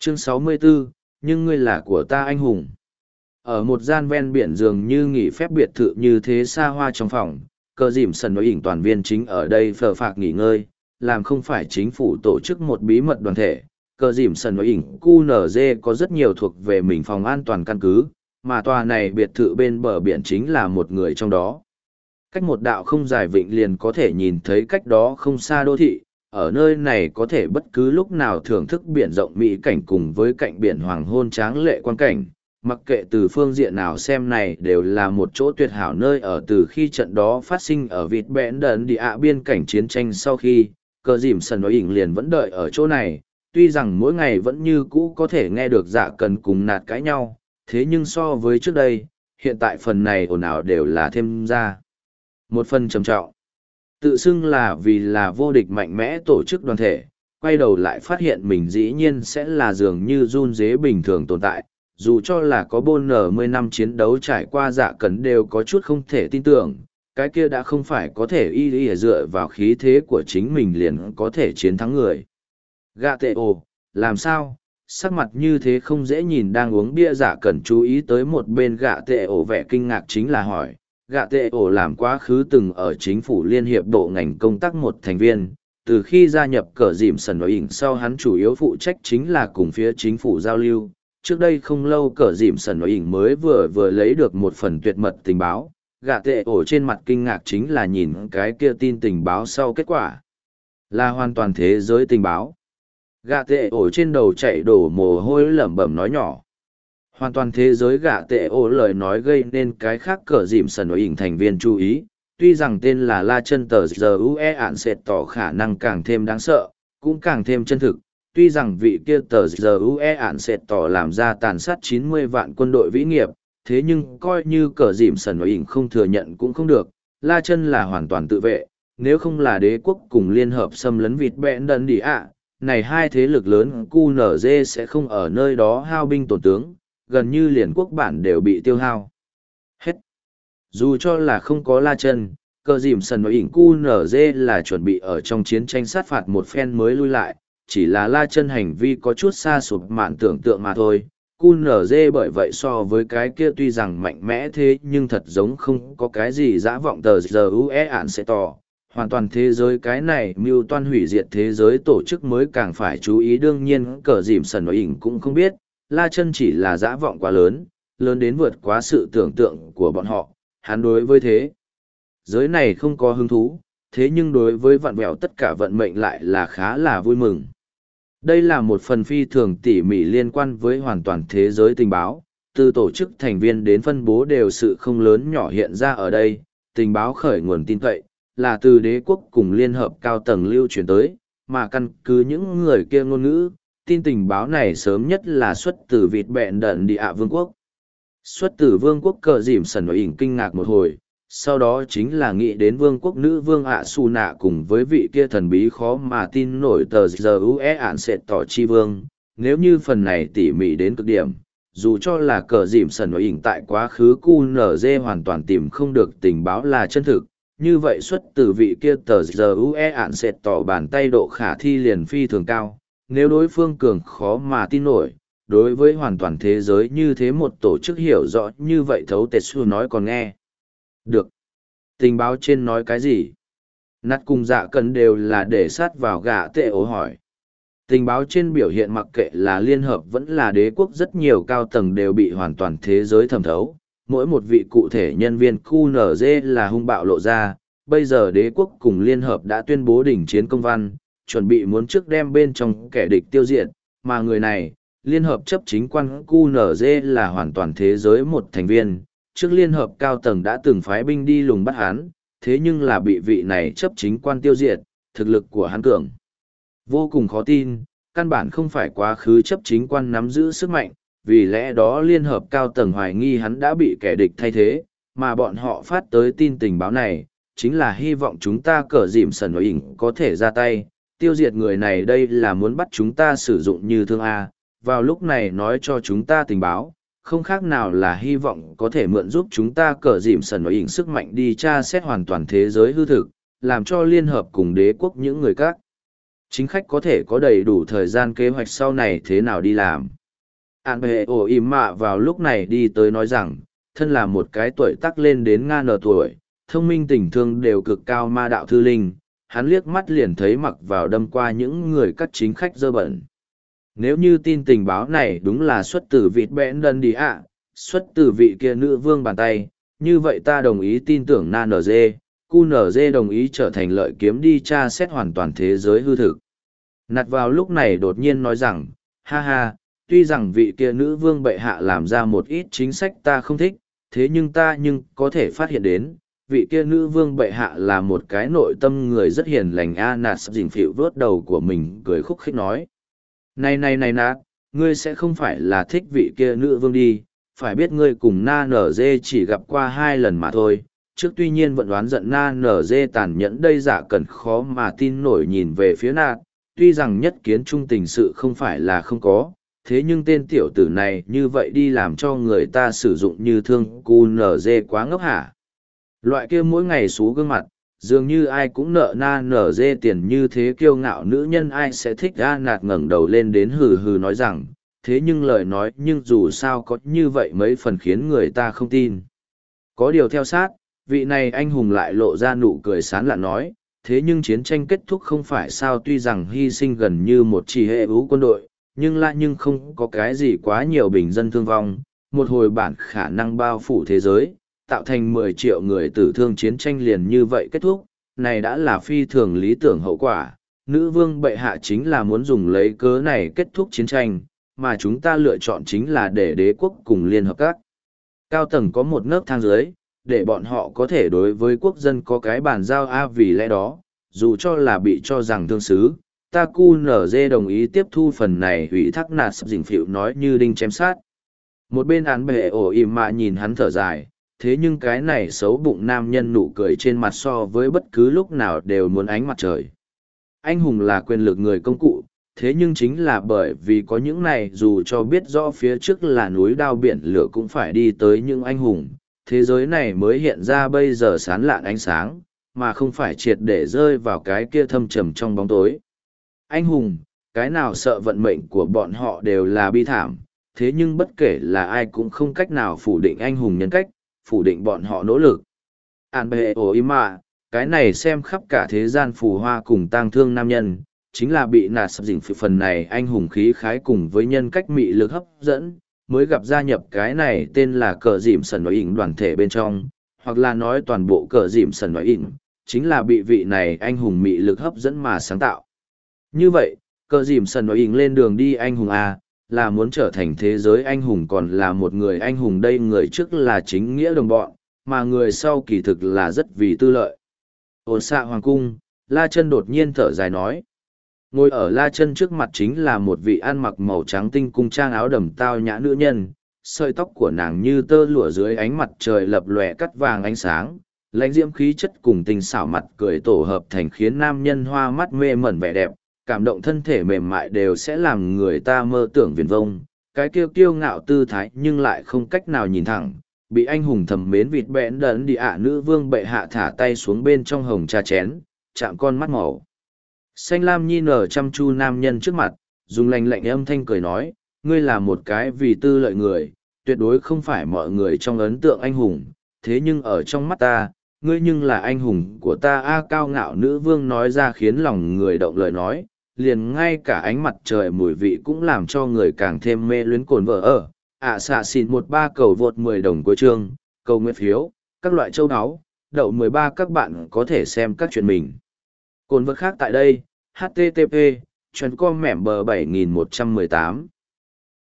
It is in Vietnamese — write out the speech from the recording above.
Chương 64, nhưng ngươi là của ta anh hùng. Ở một gian ven biển dường như nghỉ phép biệt thự như thế xa hoa trong phòng, cờ dìm sần nói ỉnh toàn viên chính ở đây phờ phạc nghỉ ngơi, làm không phải chính phủ tổ chức một bí mật đoàn thể. Cờ dìm sần nói ỉnh QNZ có rất nhiều thuộc về mình phòng an toàn căn cứ, mà tòa này biệt thự bên bờ biển chính là một người trong đó. Cách một đạo không dài vịnh liền có thể nhìn thấy cách đó không xa đô thị, ở nơi này có thể bất cứ lúc nào thưởng thức biển rộng mỹ cảnh cùng với cạnh biển hoàng hôn tráng lệ quan cảnh. Mặc kệ từ phương diện nào xem này đều là một chỗ tuyệt hảo nơi ở từ khi trận đó phát sinh ở vịt bẽn đần địa ạ biên cảnh chiến tranh sau khi, cờ dìm sần nói ỉnh liền vẫn đợi ở chỗ này, tuy rằng mỗi ngày vẫn như cũ có thể nghe được dạ cần cùng nạt cãi nhau, thế nhưng so với trước đây, hiện tại phần này ồn ào đều là thêm ra. Một phần trầm trọng, tự xưng là vì là vô địch mạnh mẽ tổ chức đoàn thể, quay đầu lại phát hiện mình dĩ nhiên sẽ là dường như run dế bình thường tồn tại. Dù cho là có 40 năm chiến đấu trải qua dạ cẩn đều có chút không thể tin tưởng, cái kia đã không phải có thể y dựa vào khí thế của chính mình liền có thể chiến thắng người. Gạ tệ ồ, làm sao? Sắc mặt như thế không dễ nhìn đang uống bia dạ cẩn chú ý tới một bên gạ tệ ồ vẻ kinh ngạc chính là hỏi. Gạ tệ ồ làm quá khứ từng ở chính phủ liên hiệp bộ ngành công tác một thành viên, từ khi gia nhập cờ dìm sần nói ỉnh sau hắn chủ yếu phụ trách chính là cùng phía chính phủ giao lưu. Trước đây không lâu cờ dìm sần nói ỉnh mới vừa lấy được một phần tuyệt mật tình báo, gạ tệ ổ trên mặt kinh ngạc chính là nhìn cái kia tin tình báo sau kết quả. Là hoàn toàn thế giới tình báo. Gạ tệ ổ trên đầu chạy đổ mồ hôi lẩm bẩm nói nhỏ. Hoàn toàn thế giới gạ tệ ổ lời nói gây nên cái khác cờ dìm sần nói ỉnh thành viên chú ý, tuy rằng tên là La Chân Tờ Giờ UE ạn sẽ tỏ khả năng càng thêm đáng sợ, cũng càng thêm chân thực. Tuy rằng vị kia tờ giờ UE ạn sẽ tỏ làm ra tàn sát 90 vạn quân đội vĩ nghiệp, thế nhưng coi như cờ dìm sần nói ỉnh không thừa nhận cũng không được, La Chân là hoàn toàn tự vệ, nếu không là đế quốc cùng liên hợp xâm lấn vịt bẹn đần đi ạ, này hai thế lực lớn QNZ sẽ không ở nơi đó hao binh tổn tướng, gần như liền quốc bản đều bị tiêu hao. Hết. Dù cho là không có La Chân, cờ dìm sần nói ỉnh QNZ là chuẩn bị ở trong chiến tranh sát phạt một phen mới lui lại, chỉ là La Chân hành vi có chút xa sụp mạn tưởng tượng mà thôi. QNZ bởi vậy so với cái kia tuy rằng mạnh mẽ thế nhưng thật giống không có cái gì dã vọng tờ giờ UE ạn sẽ tỏ. Hoàn toàn thế giới cái này mưu toan hủy diệt thế giới tổ chức mới càng phải chú ý đương nhiên cờ dìm sần nói ỉnh cũng không biết, La Chân chỉ là dã vọng quá lớn, lớn đến vượt quá sự tưởng tượng của bọn họ, hắn đối với thế giới này không có hứng thú, thế nhưng đối với vặn vẹo tất cả vận mệnh lại là khá là vui mừng. Đây là một phần phi thường tỉ mỉ liên quan với hoàn toàn thế giới tình báo, từ tổ chức thành viên đến phân bố đều sự không lớn nhỏ hiện ra ở đây, tình báo khởi nguồn tin cậy, là từ đế quốc cùng liên hợp cao tầng lưu truyền tới, mà căn cứ những người kia ngôn ngữ, tin tình báo này sớm nhất là xuất từ vịt bẹn đần địa ạ vương quốc. Xuất từ vương quốc cờ dìm sần nói ỉnh kinh ngạc một hồi, sau đó chính là nghĩ đến vương quốc nữ vương ạ su nạ cùng với vị kia thần bí khó mà tin nổi tờ giờ UE ạn sẽ tỏ chi vương. Nếu như phần này tỉ mỉ đến cực điểm, dù cho là cờ dìm sần nói ỉnh tại quá khứ QNZ hoàn toàn tìm không được tình báo là chân thực, như vậy xuất từ vị kia tờ giờ UE ạn sẽ tỏ bàn tay độ khả thi liền phi thường cao. Nếu đối phương cường khó mà tin nổi, đối với hoàn toàn thế giới như thế một tổ chức hiểu rõ như vậy thấu tệt xu nói còn nghe. Được. Tình báo trên nói cái gì? Nát cùng dạ cần đều là để sát vào gã tệ ố hỏi. Tình báo trên biểu hiện mặc kệ là liên hợp vẫn là đế quốc rất nhiều cao tầng đều bị hoàn toàn thế giới thẩm thấu. Mỗi một vị cụ thể nhân viên QNZ là hung bạo lộ ra. Bây giờ đế quốc cùng liên hợp đã tuyên bố đình chiến công văn, chuẩn bị muốn trước đem bên trong kẻ địch tiêu diệt, mà người này, liên hợp chấp chính quan QNZ là hoàn toàn thế giới một thành viên. Trước liên hợp cao tầng đã từng phái binh đi lùng bắt hắn, thế nhưng là bị vị này chấp chính quan tiêu diệt, thực lực của hắn cường. Vô cùng khó tin, căn bản không phải quá khứ chấp chính quan nắm giữ sức mạnh, vì lẽ đó liên hợp cao tầng hoài nghi hắn đã bị kẻ địch thay thế, mà bọn họ phát tới tin tình báo này, chính là hy vọng chúng ta cờ dìm sần nói ỉnh có thể ra tay, tiêu diệt người này đây là muốn bắt chúng ta sử dụng như thương A, vào lúc này nói cho chúng ta tình báo, không khác nào là hy vọng có thể mượn giúp chúng ta cờ dìm sần nói ỉnh sức mạnh đi tra xét hoàn toàn thế giới hư thực, làm cho liên hợp cùng đế quốc những người khác Chính khách có thể có đầy đủ thời gian kế hoạch sau này thế nào đi làm. An bệ ổ im mạ vào lúc này đi tới nói rằng, thân là một cái tuổi tác lên đến ngang nở tuổi, thông minh tình thương đều cực cao ma đạo thư linh, hắn liếc mắt liền thấy mặc vào đâm qua những người cắt chính khách dơ bẩn. Nếu như tin tình báo này đúng là xuất từ vịt bẽn đần đi ạ, xuất từ vị kia nữ vương bàn tay, như vậy ta đồng ý tin tưởng na NG, QNG đồng ý trở thành lợi kiếm đi tra xét hoàn toàn thế giới hư thực. Nạt vào lúc này đột nhiên nói rằng, ha ha, tuy rằng vị kia nữ vương bệ hạ làm ra một ít chính sách ta không thích, thế nhưng ta có thể phát hiện đến, vị kia nữ vương bệ hạ là một cái nội tâm người rất hiền lành. Nạt sắp dình phịu vớt đầu của mình cười khúc khích nói. Này Nạt, ngươi sẽ không phải là thích vị kia nữ vương đi, phải biết ngươi cùng na nở dê chỉ gặp qua 2 lần mà thôi. Trước tuy nhiên vẫn đoán giận na nở dê tàn nhẫn đây giả cần khó mà tin nổi nhìn về phía Nạt, tuy rằng nhất kiến trung tình sự không phải là không có, thế nhưng tên tiểu tử này như vậy đi làm cho người ta sử dụng như thương cu nở dê quá ngốc hả. Loại kia mỗi ngày xú gương mặt, dường như ai cũng nợ na nở dê tiền như thế kiêu ngạo nữ nhân ai sẽ thích. Nạt ngẩng đầu lên đến hừ hừ nói rằng, thế nhưng lời nói nhưng dù sao có như vậy mấy phần khiến người ta không tin. Có điều theo sát, vị này anh hùng lại lộ ra nụ cười sán lạ nói, thế nhưng chiến tranh kết thúc không phải sao, tuy rằng hy sinh gần như một chỉ hệ ưu quân đội, nhưng không có cái gì quá nhiều bình dân thương vong, một hồi bản khả năng bao phủ thế giới, tạo thành 10 triệu người tử thương, chiến tranh liền như vậy kết thúc, này đã là phi thường lý tưởng hậu quả. Nữ vương bệ hạ chính là muốn dùng lấy cớ này kết thúc chiến tranh, mà chúng ta lựa chọn chính là để đế quốc cùng liên hợp các cao tầng có một nấc thang dưới, để bọn họ có thể đối với quốc dân có cái bàn giao. Vì lẽ đó, dù cho là bị cho rằng thương xứ, ta QNZ đồng ý tiếp thu phần này. Ủy thác Nạt sắp dình phịu nói như đinh chém sát. Một bên án bệ ổ im mạ nhìn hắn thở dài, thế nhưng cái này xấu bụng nam nhân nụ cười trên mặt so với bất cứ lúc nào đều muốn ánh mặt trời. Anh hùng là quyền lực người công cụ, thế nhưng chính là bởi vì có những này, dù cho biết rõ phía trước là núi đao biển lửa cũng phải đi tới những anh hùng, thế giới này mới hiện ra bây giờ sán lạn ánh sáng, mà không phải triệt để rơi vào cái kia thâm trầm trong bóng tối. Anh hùng, cái nào sợ vận mệnh của bọn họ đều là bi thảm, thế nhưng bất kể là ai cũng không cách nào phủ định anh hùng nhân cách, phủ định bọn họ nỗ lực. An bệ ổ im mạ, cái này xem khắp cả thế gian phù hoa cùng tang thương nam nhân, chính là bị Nạt sắp dình phần này anh hùng khí khái cùng với nhân cách mị lực hấp dẫn, mới gặp gia nhập cái này tên là cờ dìm sần nói ỉn đoàn thể bên trong, hoặc là nói toàn bộ cờ dìm sần nói ỉn, chính là bị vị này anh hùng mị lực hấp dẫn mà sáng tạo. Như vậy, cờ dìm sần nói ỉn lên đường đi anh hùng A, là muốn trở thành thế giới anh hùng còn là một người anh hùng đây, người trước là chính nghĩa đồng bọn, mà người sau kỳ thực là rất vì tư lợi. Ổn xạ hoàng cung, La Chân đột nhiên thở dài nói. Ngồi ở La Chân trước mặt chính là một vị ăn mặc màu trắng tinh cung trang áo đầm tao nhã nữ nhân, sợi tóc của nàng như tơ lụa dưới ánh mặt trời lập lòe cắt vàng ánh sáng, lãnh diễm khí chất cùng tình xảo mặt cười tổ hợp thành khiến nam nhân hoa mắt mê mẩn vẻ đẹp, cảm động thân thể mềm mại đều sẽ làm người ta mơ tưởng viển vông, cái kiêu kiêu ngạo tư thái nhưng lại không cách nào nhìn thẳng, bị anh hùng thầm mến vịt bẽn đấn đi ạ. Nữ vương bệ hạ thả tay xuống bên trong hồng trà chén, chạm con mắt màu xanh lam nhi nở chăm chu nam nhân trước mặt, dùng lành lạnh âm thanh cười nói, ngươi là một cái vì tư lợi người, tuyệt đối không phải mọi người trong ấn tượng anh hùng, thế nhưng ở trong mắt ta, ngươi nhưng là anh hùng của ta. Cao ngạo nữ vương nói ra khiến lòng người động lời nói, liền ngay cả ánh mặt trời mùi vị cũng làm cho người càng thêm mê luyến. Cồn vợ ở xạ xịn 13 cầu vượt 10 đồng cuối chương, cầu nguyện phiếu, các loại châu áo, đậu 13 các bạn có thể xem các chuyện mình. Cồn vợ khác tại đây, http://com mẻm bờ 7118